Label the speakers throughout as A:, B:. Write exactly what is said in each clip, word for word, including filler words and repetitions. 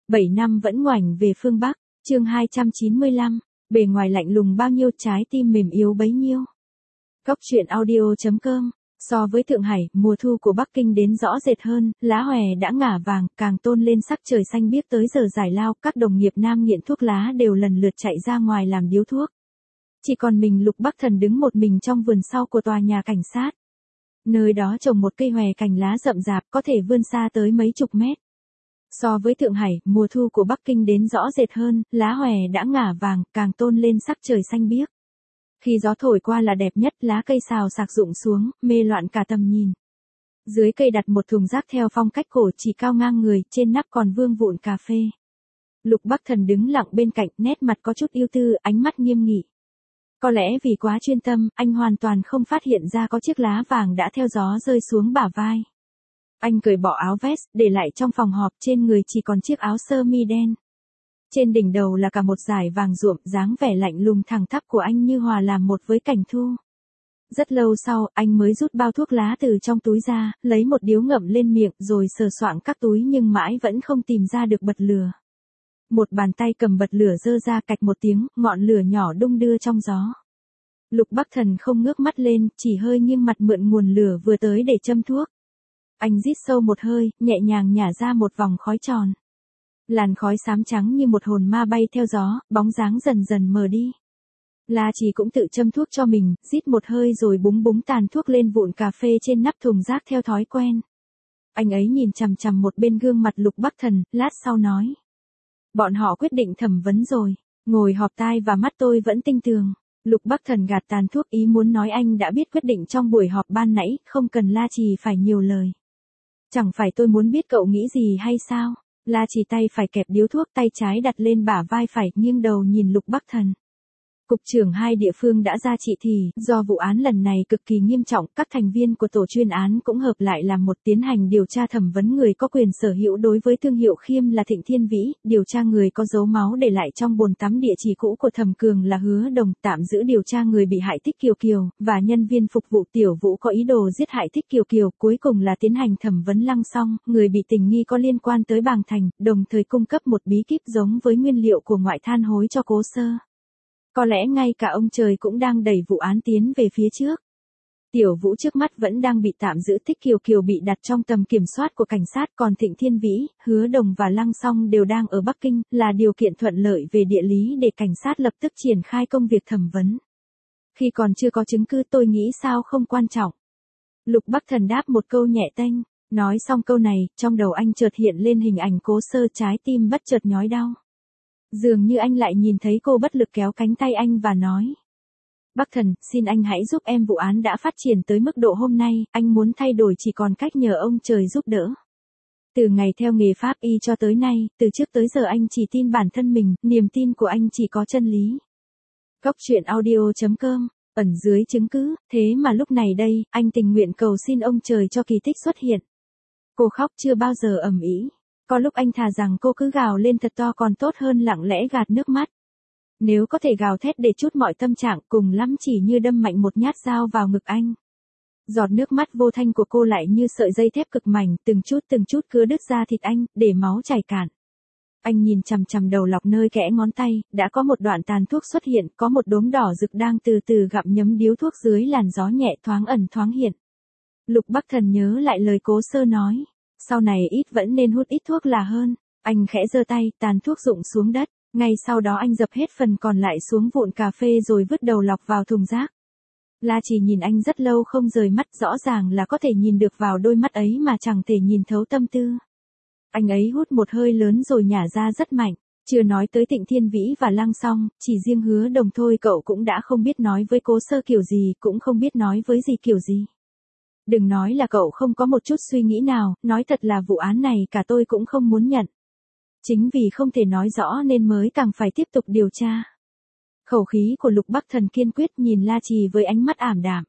A: bảy năm vẫn ngoảnh về phương Bắc, chương hai trăm chín mươi lăm, bề ngoài lạnh lùng bao nhiêu trái tim mềm yếu bấy nhiêu. Góc truyện audio chấm com. So với Thượng Hải, mùa thu của Bắc Kinh đến rõ rệt hơn, lá hòe đã ngả vàng, càng tôn lên sắc trời xanh biếc tới giờ giải lao, các đồng nghiệp nam nghiện thuốc lá đều lần lượt chạy ra ngoài làm điếu thuốc. Chỉ còn mình Lục Bắc Thần đứng một mình trong vườn sau của tòa nhà cảnh sát. Nơi đó trồng một cây hòe cành lá rậm rạp có thể vươn xa tới mấy chục mét. So với Thượng Hải, mùa thu của Bắc Kinh đến rõ rệt hơn, lá hòe đã ngả vàng, càng tôn lên sắc trời xanh biếc. Khi gió thổi qua là đẹp nhất, lá cây xào xạc rụng xuống, mê loạn cả tầm nhìn. Dưới cây đặt một thùng rác theo phong cách cổ chỉ cao ngang người, trên nắp còn vương vụn cà phê. Lục Bắc Thần đứng lặng bên cạnh, nét mặt có chút ưu tư, ánh mắt nghiêm nghị. Có lẽ vì quá chuyên tâm, anh hoàn toàn không phát hiện ra có chiếc lá vàng đã theo gió rơi xuống bả vai. Anh cởi bỏ áo vest, để lại trong phòng họp, trên người chỉ còn chiếc áo sơ mi đen. Trên đỉnh đầu là cả một dải vàng ruộm, dáng vẻ lạnh lùng thẳng thắp của anh như hòa làm một với cảnh thu. Rất lâu sau, anh mới rút bao thuốc lá từ trong túi ra, lấy một điếu ngậm lên miệng rồi sờ soạng các túi nhưng mãi vẫn không tìm ra được bật lửa. Một bàn tay cầm bật lửa giơ ra, cạch một tiếng, ngọn lửa nhỏ đung đưa trong gió. Lục Bắc Thần không ngước mắt lên, chỉ hơi nghiêng mặt mượn nguồn lửa vừa tới để châm thuốc. Anh rít sâu một hơi, nhẹ nhàng nhả ra một vòng khói tròn. Làn khói xám trắng như một hồn ma bay theo gió, bóng dáng dần dần mờ đi. La Trì cũng tự châm thuốc cho mình, rít một hơi rồi búng búng tàn thuốc lên vụn cà phê trên nắp thùng rác theo thói quen. Anh ấy nhìn chằm chằm một bên gương mặt Lục Bắc Thần, lát sau nói. Bọn họ quyết định thẩm vấn rồi, ngồi họp tai và mắt tôi vẫn tinh tường. Lục Bắc Thần gạt tàn thuốc, ý muốn nói anh đã biết quyết định trong buổi họp ban nãy, không cần La Trì phải nhiều lời. Chẳng phải tôi muốn biết cậu nghĩ gì hay sao? La Trì tay phải kẹp điếu thuốc, tay trái đặt lên bả vai phải, nghiêng đầu nhìn Lục Bắc Thần. Cục trưởng hai địa phương đã ra chỉ thị, do vụ án lần này cực kỳ nghiêm trọng, các thành viên của tổ chuyên án cũng hợp lại làm một tiến hành điều tra thẩm vấn người có quyền sở hữu đối với thương hiệu Khiêm là Thịnh Thiên Vĩ, điều tra người có dấu máu để lại trong bồn tắm địa chỉ cũ của Thẩm Cường là Hứa Đồng, tạm giữ điều tra người bị hại Thích Kiều Kiều, và nhân viên phục vụ Tiểu Vũ có ý đồ giết hại Thích Kiều Kiều, cuối cùng là tiến hành thẩm vấn Lăng Song, người bị tình nghi có liên quan tới Bàng Thành, đồng thời cung cấp một bí kíp giống với nguyên liệu của ngoại than hối cho Cố Sơ. Có lẽ ngay cả ông trời cũng đang đẩy vụ án tiến về phía trước. Tiểu Vũ trước mắt vẫn đang bị tạm giữ, Thích Kiều Kiều bị đặt trong tầm kiểm soát của cảnh sát, còn Thịnh Thiên Vĩ, Hứa Đồng và Lăng Song đều đang ở Bắc Kinh, là điều kiện thuận lợi về địa lý để cảnh sát lập tức triển khai công việc thẩm vấn. Khi còn chưa có chứng cứ tôi nghĩ sao không quan trọng. Lục Bắc Thần đáp một câu nhẹ tênh, nói xong câu này, trong đầu anh chợt hiện lên hình ảnh Cố Sơ, trái tim bất chợt nhói đau. Dường như anh lại nhìn thấy cô bất lực kéo cánh tay anh và nói. Bắc Thần, xin anh hãy giúp em, vụ án đã phát triển tới mức độ hôm nay, anh muốn thay đổi chỉ còn cách nhờ ông trời giúp đỡ. Từ ngày theo nghề pháp y cho tới nay, từ trước tới giờ anh chỉ tin bản thân mình, niềm tin của anh chỉ có chân lý. Góc truyện audio chấm com, ẩn dưới chứng cứ, thế mà lúc này đây, anh tình nguyện cầu xin ông trời cho kỳ tích xuất hiện. Cô khóc chưa bao giờ ầm ĩ. Có lúc anh thà rằng cô cứ gào lên thật to còn tốt hơn lặng lẽ gạt nước mắt. Nếu có thể gào thét để chút mọi tâm trạng, cùng lắm chỉ như đâm mạnh một nhát dao vào ngực anh. Giọt nước mắt vô thanh của cô lại như sợi dây thép cực mảnh, từng chút từng chút cứa đứt da thịt anh, để máu chảy cạn. Anh nhìn chằm chằm đầu lọc nơi kẽ ngón tay, đã có một đoạn tàn thuốc xuất hiện, có một đốm đỏ rực đang từ từ gặm nhấm điếu thuốc dưới làn gió nhẹ thoáng ẩn thoáng hiện. Lục Bắc Thần nhớ lại lời Cố Sơ nói. Sau này ít vẫn nên hút ít thuốc là hơn. Anh khẽ giơ tay, tàn thuốc rụng xuống đất. Ngay sau đó anh dập hết phần còn lại xuống vụn cà phê rồi vứt đầu lọc vào thùng rác. La Trì nhìn anh rất lâu không rời mắt, rõ ràng là có thể nhìn được vào đôi mắt ấy mà chẳng thể nhìn thấu tâm tư. Anh ấy hút một hơi lớn rồi nhả ra rất mạnh. Chưa nói tới Thịnh Thiên Vĩ và Lăng Song, chỉ riêng Hứa Đồng thôi cậu cũng đã không biết nói với Cố Sơ kiểu gì, cũng không biết nói với gì kiểu gì. Đừng nói là cậu không có một chút suy nghĩ nào, nói thật là vụ án này cả tôi cũng không muốn nhận. Chính vì không thể nói rõ nên mới càng phải tiếp tục điều tra. Khẩu khí của Lục Bắc Thần kiên quyết, nhìn La Trì với ánh mắt ảm đạm.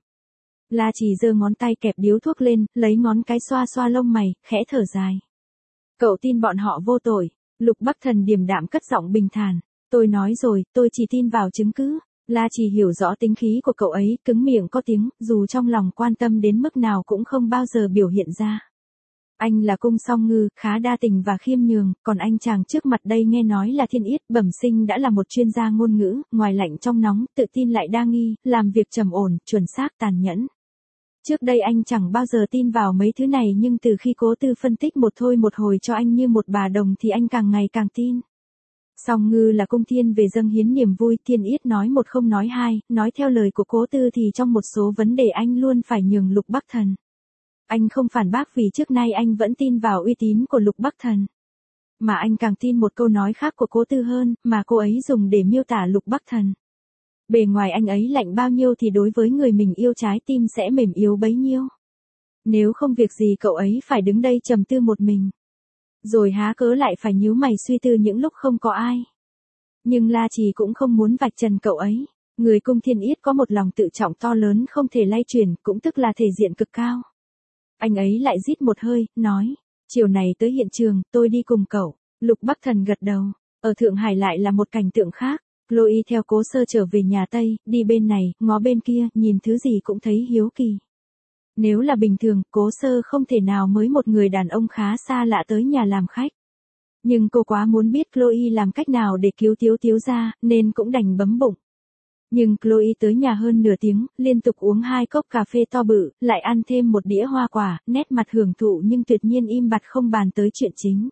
A: La Trì giơ ngón tay kẹp điếu thuốc lên, lấy ngón cái xoa xoa lông mày, khẽ thở dài. Cậu tin bọn họ vô tội. Lục Bắc Thần điềm đạm cất giọng bình thản. Tôi nói rồi, tôi chỉ tin vào chứng cứ. La Trì hiểu rõ tính khí của cậu ấy, cứng miệng có tiếng, dù trong lòng quan tâm đến mức nào cũng không bao giờ biểu hiện ra. Anh là cung song ngư, khá đa tình và khiêm nhường, còn anh chàng trước mặt đây nghe nói là thiên yết, bẩm sinh đã là một chuyên gia ngôn ngữ, ngoài lạnh trong nóng, tự tin lại đa nghi, làm việc trầm ổn, chuẩn xác tàn nhẫn. Trước đây anh chẳng bao giờ tin vào mấy thứ này nhưng từ khi Cố Tư phân tích một thôi một hồi cho anh như một bà đồng thì anh càng ngày càng tin. Song ngư là cung thiên về dâng hiến niềm vui, thiên yết nói một không nói hai, nói theo lời của Cố Tư thì trong một số vấn đề anh luôn phải nhường Lục Bắc Thần. Anh không phản bác vì trước nay anh vẫn tin vào uy tín của Lục Bắc Thần. Mà anh càng tin một câu nói khác của Cố Tư hơn, mà cô ấy dùng để miêu tả Lục Bắc Thần. Bề ngoài anh ấy lạnh bao nhiêu thì đối với người mình yêu trái tim sẽ mềm yếu bấy nhiêu. Nếu không việc gì cậu ấy phải đứng đây trầm tư một mình. Rồi há cớ lại phải nhíu mày suy tư những lúc không có ai. Nhưng La Trì cũng không muốn vạch trần cậu ấy. Người cung thiên yết có một lòng tự trọng to lớn không thể lay chuyển, cũng tức là thể diện cực cao. Anh ấy lại rít một hơi, nói, chiều này tới hiện trường, tôi đi cùng cậu. Lục Bắc Thần gật đầu. Ở Thượng Hải lại là một cảnh tượng khác. Chloe theo Cố Sơ trở về nhà Tây, đi bên này, ngó bên kia, nhìn thứ gì cũng thấy hiếu kỳ. Nếu là bình thường, Cố Sơ không thể nào mới một người đàn ông khá xa lạ tới nhà làm khách. Nhưng cô quá muốn biết Chloe làm cách nào để cứu Tiếu Tiếu ra, nên cũng đành bấm bụng. Nhưng Chloe tới nhà hơn nửa tiếng, liên tục uống hai cốc cà phê to bự, lại ăn thêm một đĩa hoa quả, nét mặt hưởng thụ nhưng tuyệt nhiên im bặt không bàn tới chuyện chính.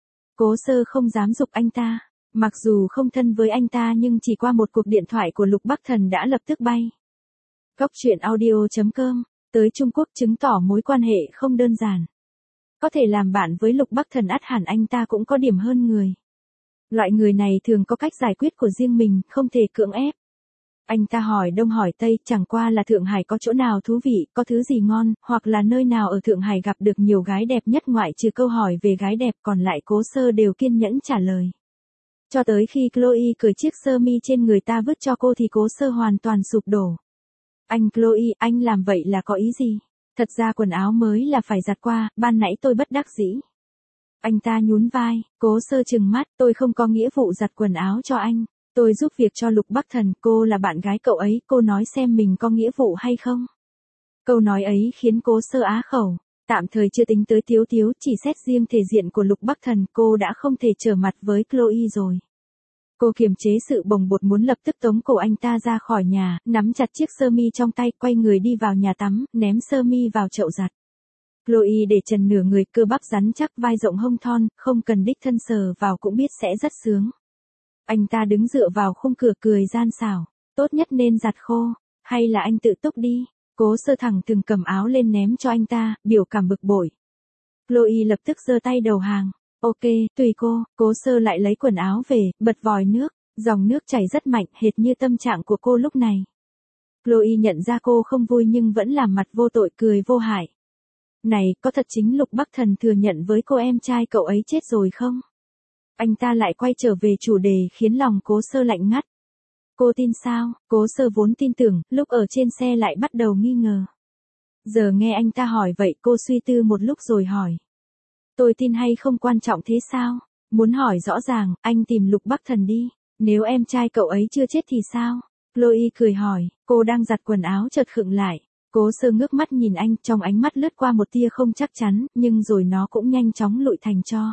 A: Cố Sơ không dám giục anh ta. Mặc dù không thân với anh ta nhưng chỉ qua một cuộc điện thoại của Lục Bắc Thần đã lập tức bay. Cốc truyện audio chấm com, tới Trung Quốc chứng tỏ mối quan hệ không đơn giản. Có thể làm bạn với Lục Bắc Thần ắt hẳn anh ta cũng có điểm hơn người. Loại người này thường có cách giải quyết của riêng mình, không thể cưỡng ép. Anh ta hỏi đông hỏi tây, chẳng qua là Thượng Hải có chỗ nào thú vị, có thứ gì ngon, hoặc là nơi nào ở Thượng Hải gặp được nhiều gái đẹp nhất ngoại trừ câu hỏi về gái đẹp còn lại Cố Sơ đều kiên nhẫn trả lời. Cho tới khi Chloe cởi chiếc sơ mi trên người ta vứt cho cô thì Cố Sơ hoàn toàn sụp đổ. Anh Chloe, anh làm vậy là có ý gì? Thật ra quần áo mới là phải giặt qua, ban nãy tôi bất đắc dĩ. Anh ta nhún vai, Cố Sơ trừng mắt, tôi không có nghĩa vụ giặt quần áo cho anh. Tôi giúp việc cho Lục Bắc Thần, cô là bạn gái cậu ấy, cô nói xem mình có nghĩa vụ hay không? Câu nói ấy khiến Cố Sơ á khẩu. Tạm thời chưa tính tới Tiếu Tiếu, chỉ xét riêng thể diện của Lục Bắc Thần, cô đã không thể trở mặt với Chloe rồi. Cô kiềm chế sự bồng bột muốn lập tức tống cổ anh ta ra khỏi nhà, nắm chặt chiếc sơ mi trong tay, quay người đi vào nhà tắm, ném sơ mi vào chậu giặt. Chloe để trần nửa người, cơ bắp rắn chắc, vai rộng hông thon, không cần đích thân sờ vào cũng biết sẽ rất sướng. Anh ta đứng dựa vào khung cửa cười gian xảo, tốt nhất nên giặt khô, hay là anh tự túc đi. Cố Sơ thẳng thừng cầm áo lên ném cho anh ta, biểu cảm bực bội. Chloe lập tức giơ tay đầu hàng. Ok, tùy cô. Cố Sơ lại lấy quần áo về, bật vòi nước, dòng nước chảy rất mạnh, hệt như tâm trạng của cô lúc này. Chloe nhận ra cô không vui nhưng vẫn làm mặt vô tội cười vô hại. Này, có thật chính Lục Bắc Thần thừa nhận với cô em trai cậu ấy chết rồi không? Anh ta lại quay trở về chủ đề khiến lòng Cố Sơ lạnh ngắt. Cô tin sao? Cố Sơ vốn tin tưởng, lúc ở trên xe lại bắt đầu nghi ngờ. Giờ nghe anh ta hỏi vậy cô suy tư một lúc rồi hỏi. Tôi tin hay không quan trọng thế sao? Muốn hỏi rõ ràng, anh tìm Lục Bắc Thần đi. Nếu em trai cậu ấy chưa chết thì sao? Chloe cười hỏi, cô đang giặt quần áo chợt khựng lại. Cố Sơ ngước mắt nhìn anh, trong ánh mắt lướt qua một tia không chắc chắn, nhưng rồi nó cũng nhanh chóng lụi thành tro.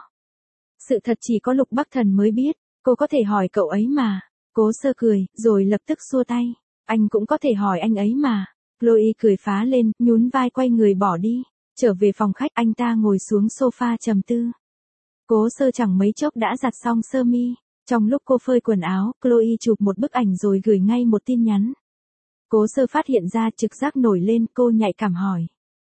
A: Sự thật chỉ có Lục Bắc Thần mới biết, cô có thể hỏi cậu ấy mà. Cố Sơ cười, rồi lập tức xua tay. Anh cũng có thể hỏi anh ấy mà. Chloe cười phá lên, nhún vai quay người bỏ đi. Trở về phòng khách, anh ta ngồi xuống sofa trầm tư. Cố Sơ chẳng mấy chốc đã giặt xong sơ mi. Trong lúc cô phơi quần áo, Chloe chụp một bức ảnh rồi gửi ngay một tin nhắn. Cố Sơ phát hiện ra trực giác nổi lên, cô nhạy cảm hỏi.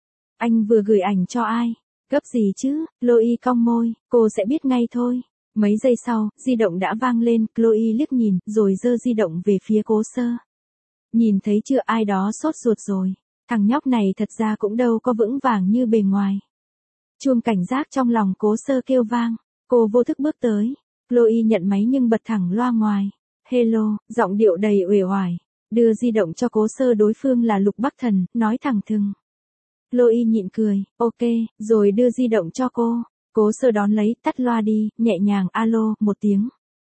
A: Anh vừa gửi ảnh cho ai? Gấp gì chứ? Chloe cong môi, cô sẽ biết ngay thôi. Mấy giây sau, di động đã vang lên, Chloe liếc nhìn, rồi giơ di động về phía Cố Sơ. Nhìn thấy chưa, ai đó sốt ruột rồi. Thằng nhóc này thật ra cũng đâu có vững vàng như bề ngoài. Chuông cảnh giác trong lòng Cố Sơ kêu vang. Cô vô thức bước tới. Chloe nhận máy nhưng bật thẳng loa ngoài. Hello, giọng điệu đầy uể oải. Đưa di động cho Cố Sơ, đối phương là Lục Bắc Thần, nói thẳng thừng. Chloe nhịn cười, ok, rồi đưa di động cho cô. Cố Sơ đón lấy, tắt loa đi, nhẹ nhàng alo, một tiếng.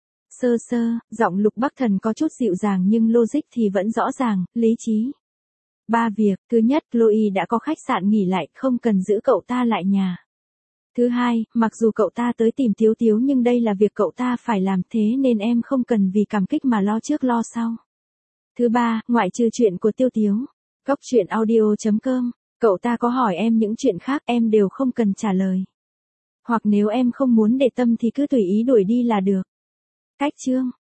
A: Sơ sơ, giọng Lục Bắc Thần có chút dịu dàng nhưng logic thì vẫn rõ ràng, lý trí. Ba việc, thứ nhất, Chloe đã có khách sạn nghỉ lại, không cần giữ cậu ta lại nhà. Thứ hai, mặc dù cậu ta tới tìm Tiếu Tiếu nhưng đây là việc cậu ta phải làm, thế nên em không cần vì cảm kích mà lo trước lo sau. Thứ ba, ngoại trừ chuyện của Tiêu Tiếu, Cóc truyện audio chấm com, cậu ta có hỏi em những chuyện khác em đều không cần trả lời. Hoặc nếu em không muốn để tâm thì cứ tùy ý đuổi đi là được. Cách chương